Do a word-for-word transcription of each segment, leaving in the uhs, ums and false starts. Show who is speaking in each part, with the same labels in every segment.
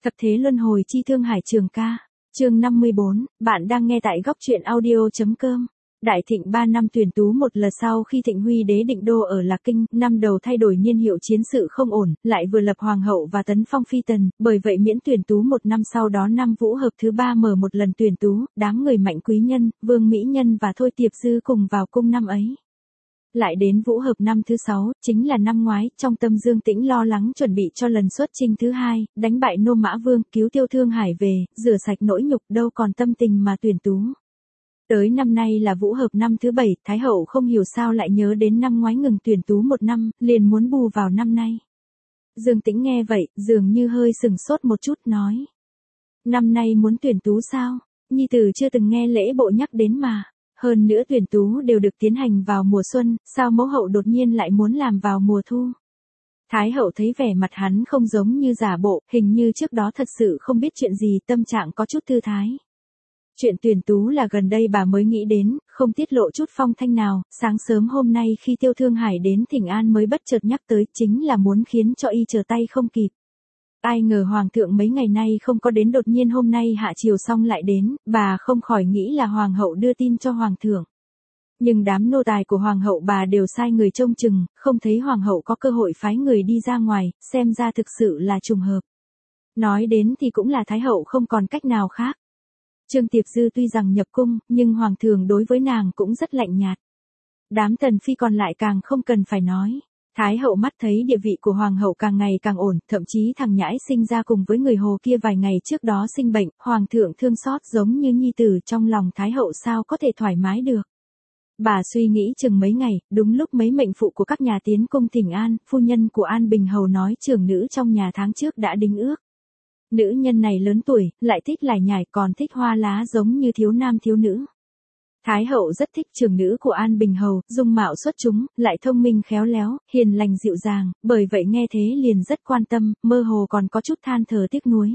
Speaker 1: Thập thế luân hồi chi Thương Hải Trường ca. Chương năm mươi bốn, bạn đang nghe tại góc truyện audio.com. Đại Thịnh ba năm tuyển tú. Một lần sau khi Thịnh Huy đế định đô ở Lạc Kinh, năm đầu thay đổi niên hiệu chiến sự không ổn, lại vừa lập hoàng hậu và tấn phong phi tần, bởi vậy miễn tuyển tú một năm. Sau đó năm Vũ Hợp thứ ba mở một lần tuyển tú, đám người Mạnh Quý Nhân, Vương Mỹ Nhân và Thôi Tiệp Dư cùng vào cung năm ấy. Lại đến Vũ Hợp năm thứ sáu, chính là năm ngoái, trong tâm Dương Tĩnh lo lắng chuẩn bị cho lần xuất chinh thứ hai, đánh bại Nô Mã Vương, cứu Tiêu Thương Hải về, rửa sạch nỗi nhục, đâu còn tâm tình mà tuyển tú. Tới năm nay là Vũ Hợp năm thứ bảy, Thái hậu không hiểu sao lại nhớ đến năm ngoái ngừng tuyển tú một năm, liền muốn bù vào năm nay. Dương Tĩnh nghe vậy, dường như hơi sừng sốt một chút, nói: Năm nay muốn tuyển tú sao? Nhi tử chưa từng nghe lễ bộ nhắc đến mà. Hơn nữa tuyển tú đều được tiến hành vào mùa xuân, sao mẫu hậu đột nhiên lại muốn làm vào mùa thu? Thái hậu thấy vẻ mặt hắn không giống như giả bộ, hình như trước đó thật sự không biết chuyện gì, tâm trạng có chút thư thái. Chuyện tuyển tú là gần đây bà mới nghĩ đến, không tiết lộ chút phong thanh nào. Sáng sớm hôm nay khi Tiêu Thương Hải đến Thỉnh An mới bất chợt nhắc tới, chính là muốn khiến cho y chờ tay không kịp. Ai ngờ hoàng thượng mấy ngày nay không có đến, đột nhiên hôm nay hạ chiều xong lại đến, bà không khỏi nghĩ là hoàng hậu đưa tin cho hoàng thượng. Nhưng đám nô tài của hoàng hậu bà đều sai người trông chừng, không thấy hoàng hậu có cơ hội phái người đi ra ngoài, xem ra thực sự là trùng hợp. Nói đến thì cũng là Thái hậu không còn cách nào khác. Trương Tiệp Dư tuy rằng nhập cung, nhưng hoàng thượng đối với nàng cũng rất lạnh nhạt. Đám tần phi còn lại càng không cần phải nói. Thái hậu mắt thấy địa vị của hoàng hậu càng ngày càng ổn, thậm chí thằng nhãi sinh ra cùng với người Hồ kia vài ngày trước đó sinh bệnh, hoàng thượng thương xót giống như nhi tử, trong lòng thái hậu sao có thể thoải mái được. Bà suy nghĩ chừng mấy ngày, đúng lúc mấy mệnh phụ của các nhà tiến cung Thỉnh An, phu nhân của An Bình hầu nói trưởng nữ trong nhà tháng trước đã đính ước. Nữ nhân này lớn tuổi, lại thích lải nhải, còn thích hoa lá giống như thiếu nam thiếu nữ. Thái hậu rất thích trưởng nữ của An Bình hầu, dung mạo xuất chúng, lại thông minh khéo léo, hiền lành dịu dàng, bởi vậy nghe thế liền rất quan tâm, mơ hồ còn có chút than thở tiếc nuối.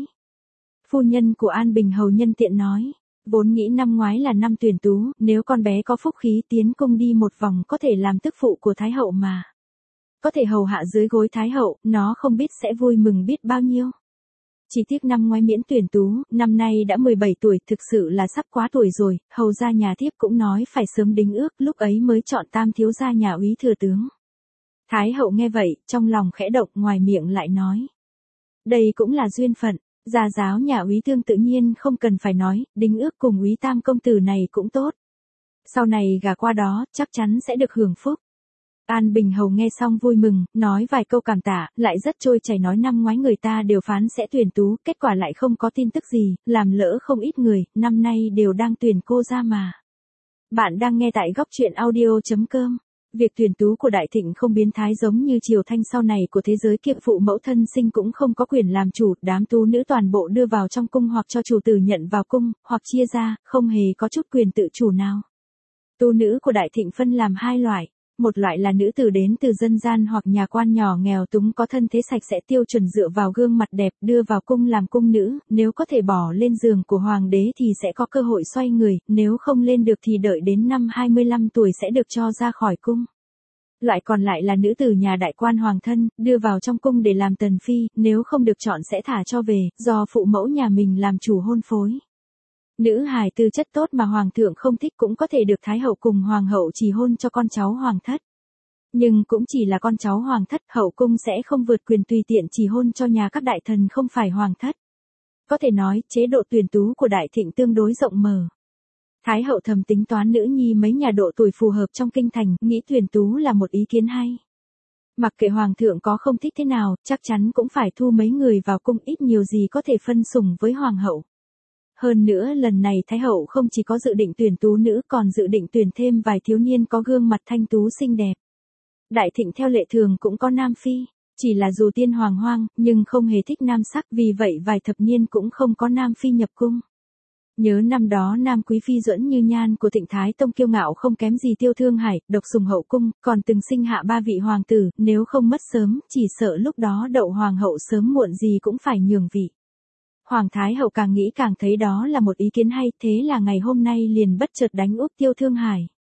Speaker 1: Phu nhân của An Bình hầu nhân tiện nói: Vốn nghĩ năm ngoái là năm tuyển tú, nếu con bé có phúc khí tiến cung đi một vòng có thể làm tức phụ của Thái hậu mà. Có thể hầu hạ dưới gối Thái hậu, nó không biết sẽ vui mừng biết bao nhiêu. Chỉ tiếc năm ngoái miễn tuyển tú, năm nay đã mười bảy tuổi, thực sự là sắp quá tuổi rồi, hầu gia nhà thiếp cũng nói phải sớm đính ước, lúc ấy mới chọn tam thiếu gia nhà úy thừa tướng. Thái hậu nghe vậy, trong lòng khẽ động, ngoài miệng lại nói: Đây cũng là duyên phận, gia giáo nhà úy thương tự nhiên không cần phải nói, đính ước cùng úy tam công tử này cũng tốt. Sau này gả qua đó, chắc chắn sẽ được hưởng phúc. An Bình hầu nghe xong vui mừng, nói vài câu cảm tạ, lại rất trôi chảy nói năm ngoái người ta đều phán sẽ tuyển tú, kết quả lại không có tin tức gì, làm lỡ không ít người, năm nay đều đang tuyển cô ra mà. Bạn đang nghe tại góc truyện audio.com. Việc tuyển tú của Đại Thịnh không biến thái giống như triều Thanh sau này của thế giới kia, phụ mẫu thân sinh cũng không có quyền làm chủ, đám tú nữ toàn bộ đưa vào trong cung hoặc cho chủ tử nhận vào cung, hoặc chia ra, không hề có chút quyền tự chủ nào. Tú nữ của Đại Thịnh phân làm hai loại. Một loại là nữ tử đến từ dân gian hoặc nhà quan nhỏ nghèo túng, có thân thế sạch sẽ tiêu chuẩn, dựa vào gương mặt đẹp đưa vào cung làm cung nữ, nếu có thể bỏ lên giường của hoàng đế thì sẽ có cơ hội xoay người, nếu không lên được thì đợi đến năm hai mươi lăm tuổi sẽ được cho ra khỏi cung. Loại còn lại là nữ tử nhà đại quan hoàng thân, đưa vào trong cung để làm tần phi, nếu không được chọn sẽ thả cho về, do phụ mẫu nhà mình làm chủ hôn phối. Nữ hài tư chất tốt mà hoàng thượng không thích cũng có thể được thái hậu cùng hoàng hậu chỉ hôn cho con cháu hoàng thất. Nhưng cũng chỉ là con cháu hoàng thất, hậu cung sẽ không vượt quyền tùy tiện chỉ hôn cho nhà các đại thần không phải hoàng thất. Có thể nói, chế độ tuyển tú của Đại Thịnh tương đối rộng mở. Thái hậu thầm tính toán nữ nhi mấy nhà độ tuổi phù hợp trong kinh thành, nghĩ tuyển tú là một ý kiến hay. Mặc kệ hoàng thượng có không thích thế nào, chắc chắn cũng phải thu mấy người vào cung, ít nhiều gì có thể phân sủng với hoàng hậu. Hơn nữa lần này Thái hậu không chỉ có dự định tuyển tú nữ, còn dự định tuyển thêm vài thiếu niên có gương mặt thanh tú xinh đẹp. Đại Thịnh theo lệ thường cũng có nam phi, chỉ là dù tiên hoàng hoang, nhưng không hề thích nam sắc, vì vậy vài thập niên cũng không có nam phi nhập cung. Nhớ năm đó nam quý phi Duẫn Như Nhan của Thịnh Thái Tông kiêu ngạo không kém gì Tiêu Thương Hải, độc sủng hậu cung, còn từng sinh hạ ba vị hoàng tử, nếu không mất sớm, chỉ sợ lúc đó đậu hoàng hậu sớm muộn gì cũng phải nhường vị. Hoàng Thái hậu càng nghĩ càng thấy đó là một ý kiến hay, thế là ngày hôm nay liền bất chợt đánh úp Tiêu Thương Hải.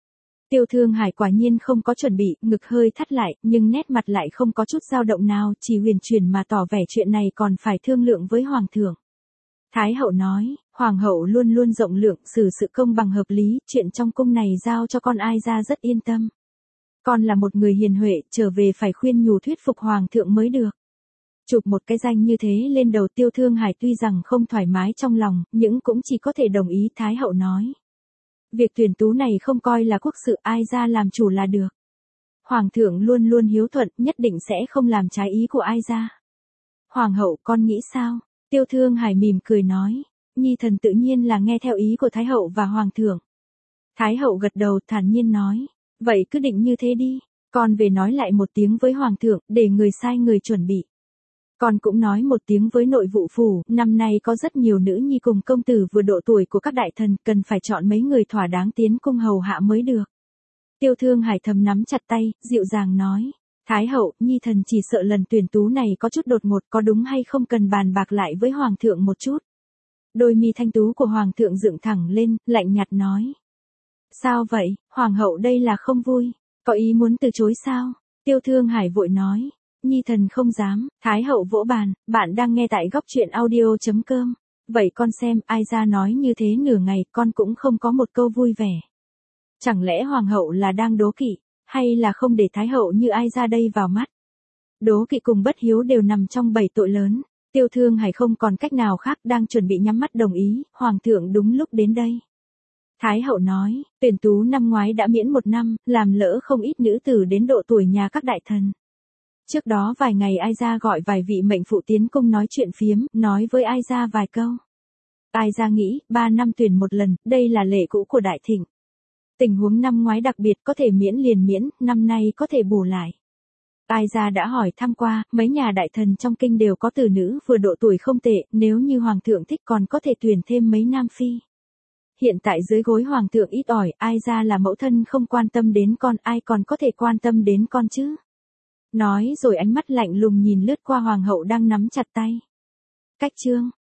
Speaker 1: Tiêu Thương Hải quả nhiên không có chuẩn bị, ngực hơi thắt lại, nhưng nét mặt lại không có chút dao động nào, chỉ huyền chuyển mà tỏ vẻ chuyện này còn phải thương lượng với Hoàng thượng. Thái hậu nói, Hoàng hậu luôn luôn rộng lượng, xử sự công bằng hợp lý, chuyện trong cung này giao cho con Ai ra rất yên tâm. Con là một người hiền huệ, trở về phải khuyên nhủ thuyết phục Hoàng thượng mới được. Chụp một cái danh như thế lên đầu Tiêu Thương Hải tuy rằng không thoải mái trong lòng, nhưng cũng chỉ có thể đồng ý. Thái hậu nói. Việc tuyển tú này không coi là quốc sự, ai ra làm chủ là được. Hoàng thượng luôn luôn hiếu thuận, nhất định sẽ không làm trái ý của ai ra. Hoàng hậu, con nghĩ sao? Tiêu Thương Hải mỉm cười nói. Nhi thần tự nhiên là nghe theo ý của Thái hậu và Hoàng thượng. Thái hậu gật đầu thản nhiên nói. Vậy cứ định như thế đi. Con về nói lại một tiếng với Hoàng thượng, để người sai người chuẩn bị. Con cũng nói một tiếng với nội vụ phủ, năm nay có rất nhiều nữ nhi cùng công tử vừa độ tuổi của các đại thần, cần phải chọn mấy người thỏa đáng tiến cung hầu hạ mới được. Tiêu Thương Hải thầm nắm chặt tay, dịu dàng nói. Thái hậu, nhi thần chỉ sợ lần tuyển tú này có chút đột ngột, có đúng hay không cần bàn bạc lại với Hoàng thượng một chút. Đôi mi thanh tú của Hoàng thượng dựng thẳng lên, lạnh nhạt nói. Sao vậy, Hoàng hậu đây là không vui, có ý muốn từ chối sao? Tiêu Thương Hải vội nói. Nhi thần không dám. Thái hậu vỗ bàn, bạn đang nghe tại góc truyện audio chấm com. Vậy con xem, ai ra nói như thế nửa ngày, con cũng không có một câu vui vẻ. Chẳng lẽ Hoàng hậu là đang đố kỵ, hay là không để Thái hậu như ai ra đây vào mắt? Đố kỵ cùng bất hiếu đều nằm trong bảy tội lớn. Tiêu Thương Hải không còn cách nào khác, đang chuẩn bị nhắm mắt đồng ý, Hoàng thượng đúng lúc đến đây. Thái hậu nói, tuyển tú năm ngoái đã miễn một năm, làm lỡ không ít nữ tử đến độ tuổi nhà các đại thần. Trước đó vài ngày Ai Gia gọi vài vị mệnh phụ tiến cung nói chuyện phiếm, nói với Ai Gia vài câu. Ai Gia nghĩ, ba năm tuyển một lần, đây là lệ cũ của đại thịnh. Tình huống năm ngoái đặc biệt có thể miễn liền miễn, năm nay có thể bù lại. Ai Gia đã hỏi thăm qua, mấy nhà đại thần trong kinh đều có tử nữ vừa độ tuổi không tệ, nếu như Hoàng thượng thích còn có thể tuyển thêm mấy nam phi. Hiện tại dưới gối Hoàng thượng ít ỏi, Ai Gia là mẫu thân không quan tâm đến con, ai còn có thể quan tâm đến con chứ? Nói rồi ánh mắt lạnh lùng nhìn lướt qua Hoàng hậu đang nắm chặt tay. Cách chương.